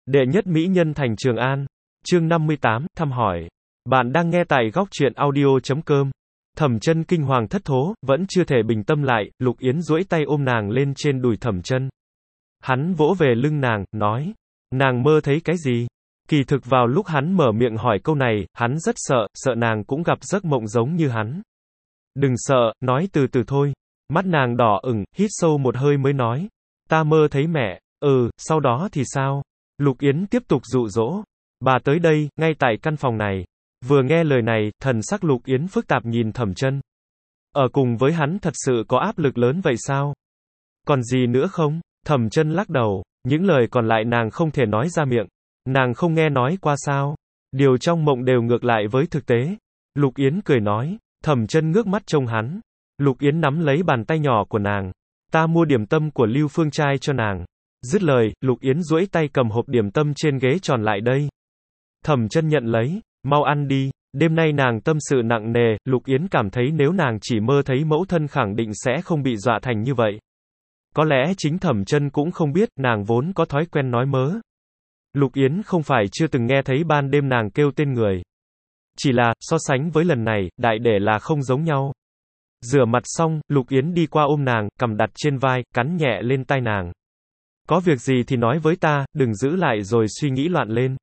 Đệ nhất mỹ nhân thành Trường An. Chương 58, thăm hỏi. Bạn đang nghe tại góc truyện audio.com. Thẩm Chân kinh hoàng thất thố, vẫn chưa thể bình tâm lại, Lục Yến duỗi tay ôm nàng lên trên đùi Thẩm Chân. Hắn vỗ về lưng nàng, nói, nàng mơ thấy cái gì? Kỳ thực vào lúc hắn mở miệng hỏi câu này, hắn rất sợ nàng cũng gặp giấc mộng giống như hắn. Đừng sợ, nói từ từ thôi. Mắt nàng đỏ ửng, hít sâu một hơi mới nói, ta mơ thấy mẹ. Sau đó thì sao? Lục Yến tiếp tục dụ dỗ. Bà tới đây, ngay tại căn phòng này. Vừa nghe lời này, thần sắc Lục Yến phức tạp nhìn Thẩm Chân. Ở cùng với hắn thật sự có áp lực lớn vậy sao? Còn gì nữa không? Thẩm Chân lắc đầu, những lời còn lại nàng không thể nói ra miệng. Nàng không nghe nói qua sao? Điều trong mộng đều ngược lại với thực tế. Lục Yến cười nói. Thẩm Chân ngước mắt trông hắn. Lục Yến nắm lấy bàn tay nhỏ của nàng. Ta mua điểm tâm của Lưu Phương Trai cho nàng. Dứt lời, Lục Yến duỗi tay cầm hộp điểm tâm trên ghế tròn lại đây. Thẩm Chân nhận lấy, mau ăn đi. Đêm nay nàng tâm sự nặng nề, Lục Yến cảm thấy nếu nàng chỉ mơ thấy mẫu thân khẳng định sẽ không bị dọa thành như vậy. Có lẽ chính Thẩm Chân cũng không biết, nàng vốn có thói quen nói mớ. Lục Yến không phải chưa từng nghe thấy ban đêm nàng kêu tên người. Chỉ là, so sánh với lần này, đại để là không giống nhau. Rửa mặt xong, Lục Yến đi qua ôm nàng, cầm đặt trên vai, cắn nhẹ lên tai nàng. Có việc gì thì nói với ta, đừng giữ lại rồi suy nghĩ loạn lên.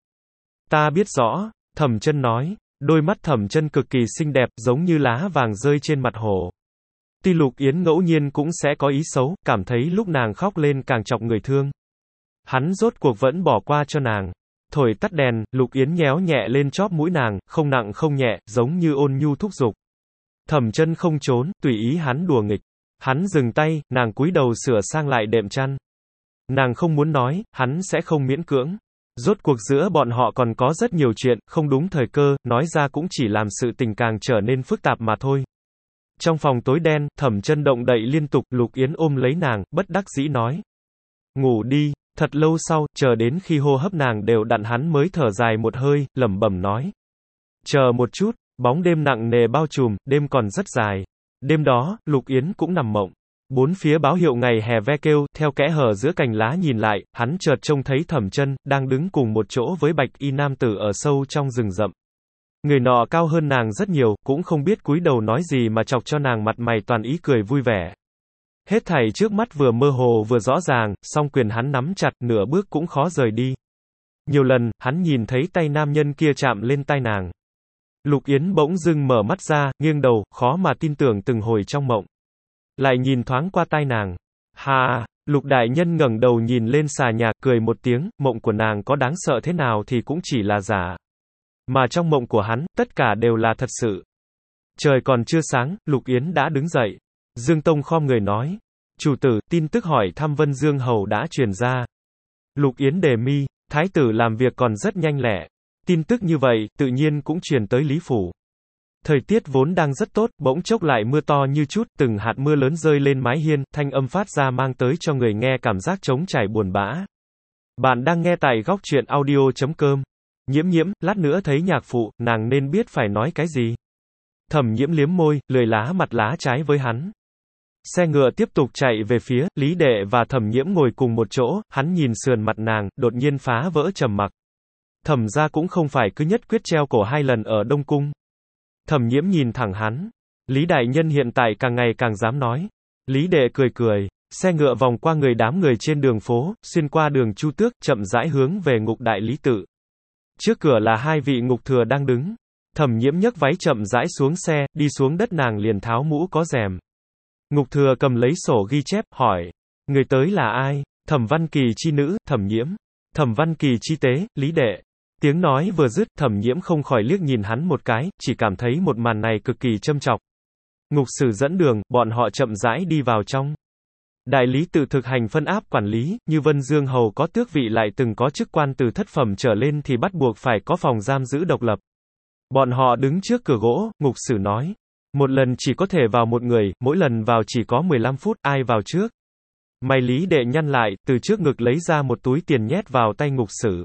Ta biết rõ, Thẩm Chân nói. Đôi mắt Thẩm Chân cực kỳ xinh đẹp, giống như lá vàng rơi trên mặt hồ. Tuy Lục Yến ngẫu nhiên cũng sẽ có ý xấu, cảm thấy lúc nàng khóc lên càng chọc người thương. Hắn rốt cuộc vẫn bỏ qua cho nàng. Thổi tắt đèn, Lục Yến nhéo nhẹ lên chóp mũi nàng, không nặng không nhẹ, giống như ôn nhu thúc giục. Thẩm Chân không trốn, tùy ý hắn đùa nghịch. Hắn dừng tay, nàng cúi đầu sửa sang lại đệm chăn. Nàng không muốn nói, hắn sẽ không miễn cưỡng. Rốt cuộc giữa bọn họ còn có rất nhiều chuyện, không đúng thời cơ, nói ra cũng chỉ làm sự tình càng trở nên phức tạp mà thôi. Trong phòng tối đen, Thẩm Chân động đậy liên tục, Lục Yến ôm lấy nàng, bất đắc dĩ nói. Ngủ đi. Thật lâu sau, chờ đến khi hô hấp nàng đều đặn hắn mới thở dài một hơi, lẩm bẩm nói. Chờ một chút, bóng đêm nặng nề bao trùm, đêm còn rất dài. Đêm đó, Lục Yến cũng nằm mộng. Bốn phía báo hiệu ngày hè ve kêu, theo kẽ hở giữa cành lá nhìn lại, hắn chợt trông thấy Thẩm Chân đang đứng cùng một chỗ với bạch y nam tử ở sâu trong rừng rậm. Người nọ cao hơn nàng rất nhiều, cũng không biết cúi đầu nói gì mà chọc cho nàng mặt mày toàn ý cười vui vẻ. Hết thảy trước mắt vừa mơ hồ vừa rõ ràng, song quyền hắn nắm chặt, nửa bước cũng khó rời đi. Nhiều lần, hắn nhìn thấy tay nam nhân kia chạm lên tai nàng. Lục Yến bỗng dưng mở mắt ra, nghiêng đầu, khó mà tin tưởng từng hồi trong mộng. Lại nhìn thoáng qua tai nàng. Hà, Lục đại nhân ngẩng đầu nhìn lên xà nhà, cười một tiếng, mộng của nàng có đáng sợ thế nào thì cũng chỉ là giả. Mà trong mộng của hắn, tất cả đều là thật sự. Trời còn chưa sáng, Lục Yến đã đứng dậy. Dương Tông khom người nói. Chủ tử, tin tức hỏi thăm Vân Dương Hầu đã truyền ra. Lục Yến đề mi, thái tử làm việc còn rất nhanh lẹ. Tin tức như vậy, tự nhiên cũng truyền tới Lý Phủ. Thời tiết vốn đang rất tốt, bỗng chốc lại mưa to như chút, từng hạt mưa lớn rơi lên mái hiên, thanh âm phát ra mang tới cho người nghe cảm giác trống trải buồn bã. Bạn đang nghe tại góc truyện audio.com. Nhiễm, lát nữa thấy nhạc phụ, nàng nên biết phải nói cái gì. Thẩm Nhiễm liếm môi, lười lá mặt lá trái với hắn. Xe ngựa tiếp tục chạy về phía, Lý Đệ và Thẩm Nhiễm ngồi cùng một chỗ, hắn nhìn sườn mặt nàng, đột nhiên phá vỡ trầm mặc. Thẩm gia cũng không phải cứ nhất quyết treo cổ 2 lần ở Đông Cung. Thẩm Nhiễm nhìn thẳng hắn. Lý đại nhân hiện tại càng ngày càng dám nói. Lý Đệ cười, xe ngựa vòng qua đám người trên đường phố, xuyên qua đường Chu Tước, chậm rãi hướng về ngục đại lý tự. Trước cửa là 2 vị ngục thừa đang đứng. Thẩm Nhiễm nhấc váy chậm rãi xuống xe, đi xuống đất nàng liền tháo mũ có rèm. Ngục thừa cầm lấy sổ ghi chép, hỏi. Người tới là ai? Thẩm Văn Kỳ chi nữ, Thẩm Nhiễm. Thẩm Văn Kỳ chi tế, Lý Đệ. Tiếng nói vừa dứt, Thẩm Nhiễm không khỏi liếc nhìn hắn một cái, chỉ cảm thấy một màn này cực kỳ châm chọc. Ngục sử dẫn đường, bọn họ chậm rãi đi vào trong. Đại lý tự thực hành phân áp quản lý, như Vân Dương Hầu có tước vị lại từng có chức quan từ thất phẩm trở lên thì bắt buộc phải có phòng giam giữ độc lập. Bọn họ đứng trước cửa gỗ, ngục sử nói. Một lần chỉ có thể vào một người, mỗi lần vào chỉ có 15 phút, ai vào trước? Mày Lý Đệ nhăn lại, từ trước ngực lấy ra một túi tiền nhét vào tay ngục sử.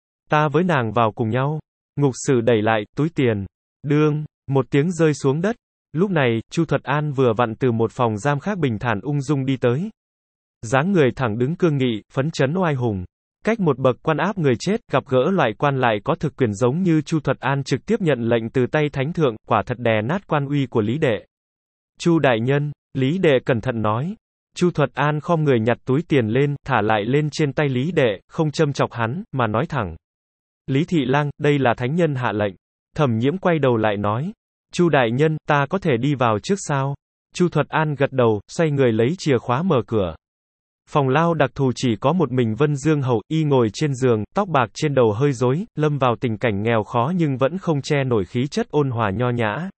Ta với nàng vào cùng nhau. Ngục sử đẩy lại, túi tiền. Đương, một tiếng rơi xuống đất. Lúc này, Chu Thuật An vừa vặn từ một phòng giam khác bình thản ung dung đi tới. Dáng người thẳng đứng cương nghị, phấn chấn oai hùng. Cách một bậc quan áp người chết, gặp gỡ loại quan lại có thực quyền giống như Chu Thuật An trực tiếp nhận lệnh từ tay thánh thượng, quả thật đè nát quan uy của Lý Đệ. Chu đại nhân, Lý Đệ cẩn thận nói. Chu Thuật An khom người nhặt túi tiền lên, thả lại lên trên tay Lý Đệ, không châm chọc hắn, mà nói thẳng. Lý Thị Lang, đây là thánh nhân hạ lệnh. Thẩm Nhiễm quay đầu lại nói. Chu đại nhân, ta có thể đi vào trước sao? Chu Thuật An gật đầu, xoay người lấy chìa khóa mở cửa. Phòng lao đặc thù chỉ có một mình Vân Dương Hầu, y ngồi trên giường, tóc bạc trên đầu hơi rối, lâm vào tình cảnh nghèo khó nhưng vẫn không che nổi khí chất ôn hòa nho nhã.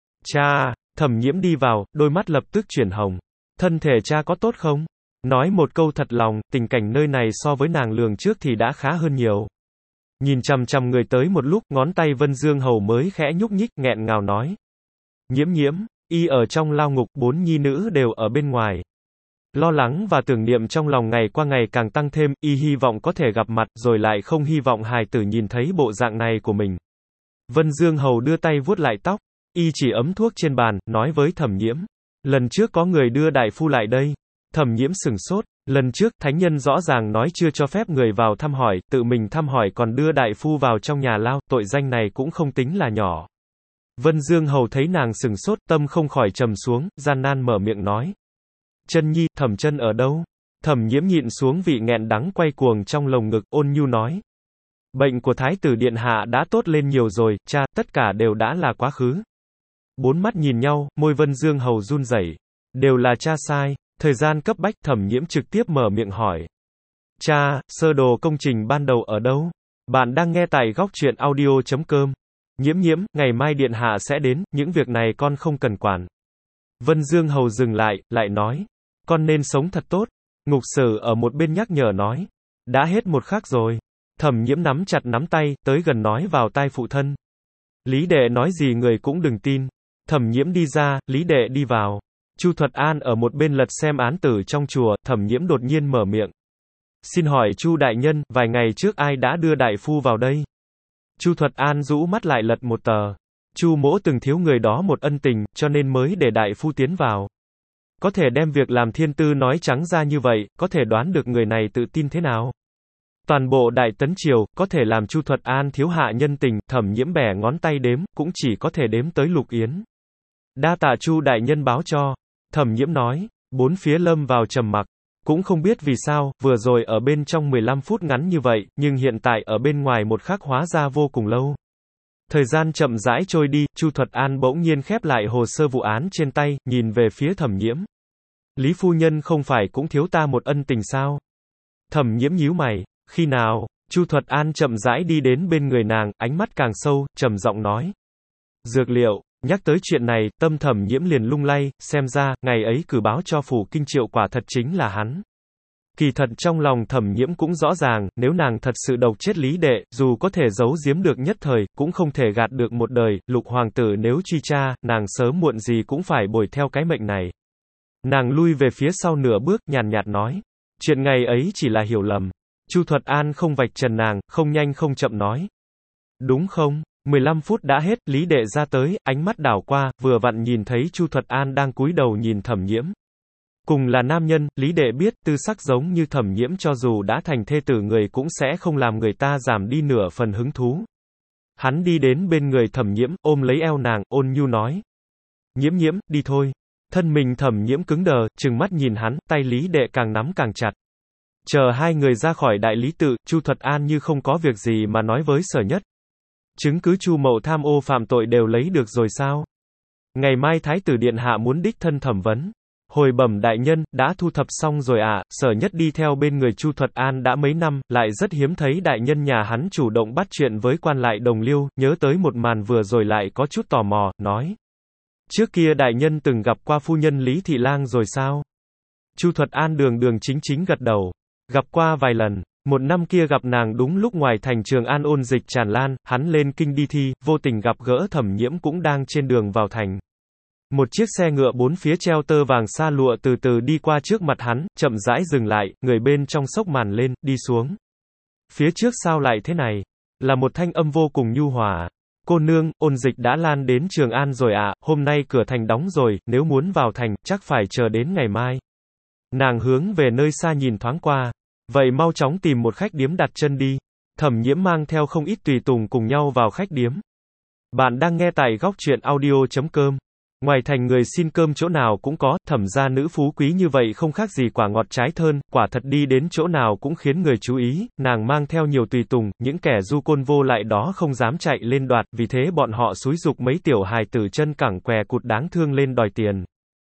Cha, Thẩm Nhiễm đi vào, đôi mắt lập tức chuyển hồng. Thân thể cha có tốt không? Nói một câu thật lòng, tình cảnh nơi này so với nàng lường trước thì đã khá hơn nhiều. Nhìn chằm chằm người tới một lúc, ngón tay Vân Dương Hầu mới khẽ nhúc nhích, nghẹn ngào nói. Nhiễm nhiễm, y ở trong lao ngục, 4 nhi nữ đều ở bên ngoài. Lo lắng và tưởng niệm trong lòng ngày qua ngày càng tăng thêm, y hy vọng có thể gặp mặt, rồi lại không hy vọng hài tử nhìn thấy bộ dạng này của mình. Vân Dương Hầu đưa tay vuốt lại tóc, y chỉ ấm thuốc trên bàn, nói với Thẩm Nhiễm. Lần trước có người đưa đại phu lại đây. Thẩm Nhiễm sửng sốt, lần trước, thánh nhân rõ ràng nói chưa cho phép người vào thăm hỏi, tự mình thăm hỏi còn đưa đại phu vào trong nhà lao, tội danh này cũng không tính là nhỏ. Vân Dương Hầu thấy nàng sửng sốt, tâm không khỏi trầm xuống, gian nan mở miệng nói. Chân nhi, Thẩm chân ở đâu? Thẩm Nhiễm nhịn xuống vị nghẹn đắng quay cuồng trong lồng ngực, ôn nhu nói. Bệnh của Thái tử Điện Hạ đã tốt lên nhiều rồi, cha, tất cả đều đã là quá khứ. Bốn mắt nhìn nhau, môi Vân Dương Hầu run rẩy. Đều là cha sai. Thời gian cấp bách, Thẩm Nhiễm trực tiếp mở miệng hỏi. Cha, sơ đồ công trình ban đầu ở đâu? Bạn đang nghe tại góc truyện audio.com. Nhiễm nhiễm, ngày mai Điện Hạ sẽ đến, những việc này con không cần quản. Vân Dương Hầu dừng lại nói. Con nên sống thật tốt. Ngục Sử ở một bên nhắc nhở nói. Đã hết một khắc rồi. Thẩm Nhiễm nắm chặt nắm tay, tới gần nói vào tai phụ thân. Lý Đệ nói gì người cũng đừng tin. Thẩm Nhiễm đi ra, Lý Đệ đi vào. Chu Thuật An ở một bên lật xem án tử trong chùa, Thẩm Nhiễm đột nhiên mở miệng. Xin hỏi Chu đại nhân, vài ngày trước ai đã đưa đại phu vào đây? Chu Thuật An rũ mắt lại lật một tờ. Chu mỗ từng thiếu người đó một ân tình, cho nên mới để đại phu tiến vào. Có thể đem việc làm thiên tư nói trắng ra như vậy, có thể đoán được người này tự tin thế nào? Toàn bộ Đại Tấn Triều, có thể làm Chu Thuật An thiếu hạ nhân tình, Thẩm Nhiễm bẻ ngón tay đếm, cũng chỉ có thể đếm tới Lục Yến. Đa tạ Chu đại nhân báo cho. Thẩm Nhiễm nói. Bốn phía lâm vào trầm mặc. Cũng không biết vì sao, vừa rồi ở bên trong 15 phút ngắn như vậy, nhưng hiện tại ở bên ngoài một khắc hóa ra vô cùng lâu. Thời gian chậm rãi trôi đi, Chu Thuật An bỗng nhiên khép lại hồ sơ vụ án trên tay, nhìn về phía Thẩm Nhiễm. Lý phu nhân không phải cũng thiếu ta một ân tình sao? Thẩm Nhiễm nhíu mày. Khi nào? Chu Thuật An chậm rãi đi đến bên người nàng, ánh mắt càng sâu, trầm giọng nói. Dược liệu. Nhắc tới chuyện này, tâm Thẩm Nhiễm liền lung lay, xem ra, ngày ấy cử báo cho phủ kinh triệu quả thật chính là hắn. Kỳ thật trong lòng Thẩm Nhiễm cũng rõ ràng, nếu nàng thật sự độc chết Lý Đệ, dù có thể giấu giếm được nhất thời, cũng không thể gạt được một đời, Lục hoàng tử nếu truy tra, nàng sớm muộn gì cũng phải bồi theo cái mệnh này. Nàng lui về phía sau nửa bước, nhàn nhạt nói. Chuyện ngày ấy chỉ là hiểu lầm. Chu Thuật An không vạch trần nàng, không nhanh không chậm nói. Đúng không? 15 phút đã hết, Lý Đệ ra tới, ánh mắt đảo qua, vừa vặn nhìn thấy Chu Thuật An đang cúi đầu nhìn Thẩm Nhiễm. Cùng là nam nhân, Lý Đệ biết, tư sắc giống như Thẩm Nhiễm cho dù đã thành thê tử người cũng sẽ không làm người ta giảm đi nửa phần hứng thú. Hắn đi đến bên người Thẩm Nhiễm, ôm lấy eo nàng, ôn nhu nói. Nhiễm nhiễm, đi thôi. Thân mình Thẩm Nhiễm cứng đờ, trừng mắt nhìn hắn, tay Lý Đệ càng nắm càng chặt. Chờ hai người ra khỏi đại lý tự, Chu Thuật An như không có việc gì mà nói với Sở Nhất. Chứng cứ Chu mậu tham ô phạm tội đều lấy được rồi sao? Ngày mai Thái tử Điện Hạ muốn đích thân thẩm vấn. Hồi bẩm đại nhân, đã thu thập xong rồi ạ. Sở Nhất đi theo bên người Chu Thuật An đã mấy năm, lại rất hiếm thấy đại nhân nhà hắn chủ động bắt chuyện với quan lại đồng liêu, nhớ tới một màn vừa rồi lại có chút tò mò, nói. Trước kia đại nhân từng gặp qua phu nhân Lý Thị Lang rồi sao? Chu Thuật An đường chính gật đầu. Gặp qua vài lần. Một năm kia gặp nàng đúng lúc ngoài thành Trường An ôn dịch tràn lan, hắn lên kinh đi thi, vô tình gặp gỡ Thẩm Nhiễm cũng đang trên đường vào thành. Một chiếc xe ngựa bốn phía treo tơ vàng sa lụa từ từ đi qua trước mặt hắn, chậm rãi dừng lại, người bên trong xốc màn lên, đi xuống. Phía trước sao lại thế này? Là một thanh âm vô cùng nhu hòa. Cô nương, ôn dịch đã lan đến Trường An rồi ạ, hôm nay cửa thành đóng rồi, nếu muốn vào thành, chắc phải chờ đến ngày mai. Nàng hướng về nơi xa nhìn thoáng qua. Vậy mau chóng tìm một khách điếm đặt chân đi. Thẩm Nhiễm mang theo không ít tùy tùng cùng nhau vào khách điếm. Bạn đang nghe tại góc truyện audio.com. Ngoài thành người xin cơm chỗ nào cũng có, Thẩm gia nữ phú quý như vậy không khác gì quả ngọt trái thơm, quả thật đi đến chỗ nào cũng khiến người chú ý, nàng mang theo nhiều tùy tùng, những kẻ du côn vô lại đó không dám chạy lên đoạt, vì thế bọn họ xúi giục mấy tiểu hài tử chân cẳng què cụt đáng thương lên đòi tiền.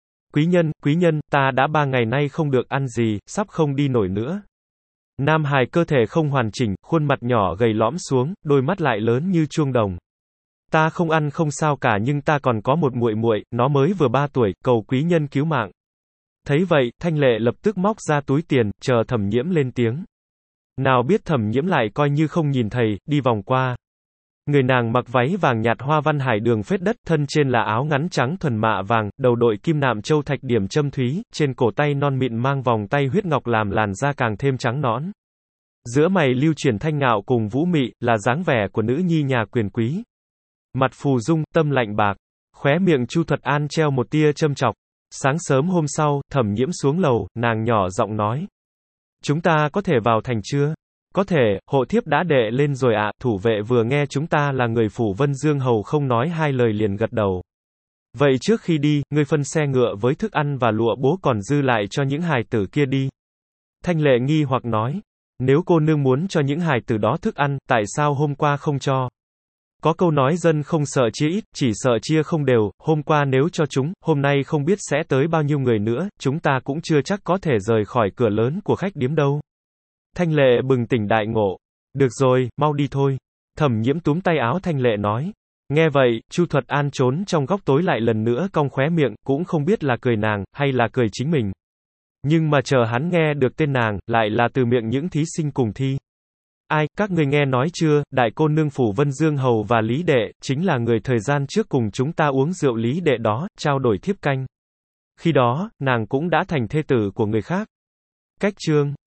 Quý nhân, ta đã 3 ngày nay không được ăn gì, sắp không đi nổi nữa. Nam hài cơ thể không hoàn chỉnh, khuôn mặt nhỏ gầy lõm xuống, đôi mắt lại lớn như chuông đồng. Ta không ăn không sao cả nhưng ta còn có một muội muội, nó mới vừa 3 tuổi, cầu quý nhân cứu mạng. Thấy vậy, Thanh Lệ lập tức móc ra túi tiền, chờ Thẩm Nhiễm lên tiếng. Nào biết Thẩm Nhiễm lại coi như không nhìn thấy, đi vòng qua. Người nàng mặc váy vàng nhạt hoa văn hải đường phết đất, thân trên là áo ngắn trắng thuần mạ vàng, đầu đội kim nạm châu thạch điểm châm thúy, trên cổ tay non mịn mang vòng tay huyết ngọc làm làn da càng thêm trắng nõn. Giữa mày lưu chuyển thanh ngạo cùng vũ mị, là dáng vẻ của nữ nhi nhà quyền quý. Mặt phù dung, tâm lạnh bạc, khóe miệng Chu Thuật An treo một tia châm chọc. Sáng sớm hôm sau, Thẩm Nhiễm xuống lầu, nàng nhỏ giọng nói. Chúng ta có thể vào thành chưa? Có thể, hộ thiếp đã đệ lên rồi ạ, thủ vệ vừa nghe chúng ta là người phủ Vân Dương Hầu không nói hai lời liền gật đầu. Vậy trước khi đi, ngươi phân xe ngựa với thức ăn và lụa bố còn dư lại cho những hài tử kia đi. Thanh Lệ nghi hoặc nói. Nếu cô nương muốn cho những hài tử đó thức ăn, tại sao hôm qua không cho? Có câu nói dân không sợ chia ít, chỉ sợ chia không đều, hôm qua nếu cho chúng, hôm nay không biết sẽ tới bao nhiêu người nữa, chúng ta cũng chưa chắc có thể rời khỏi cửa lớn của khách điếm đâu. Thanh Lệ bừng tỉnh đại ngộ. Được rồi, mau đi thôi. Thẩm Nhiễm túm tay áo Thanh Lệ nói. Nghe vậy, Chu Thuật An trốn trong góc tối lại lần nữa cong khóe miệng, cũng không biết là cười nàng, hay là cười chính mình. Nhưng mà chờ hắn nghe được tên nàng, lại là từ miệng những thí sinh cùng thi. Ai, các người nghe nói chưa, đại cô nương phủ Vân Dương Hầu và Lý Đệ, chính là người thời gian trước cùng chúng ta uống rượu Lý Đệ đó, trao đổi thiếp canh. Khi đó, nàng cũng đã thành thê tử của người khác. Cách chương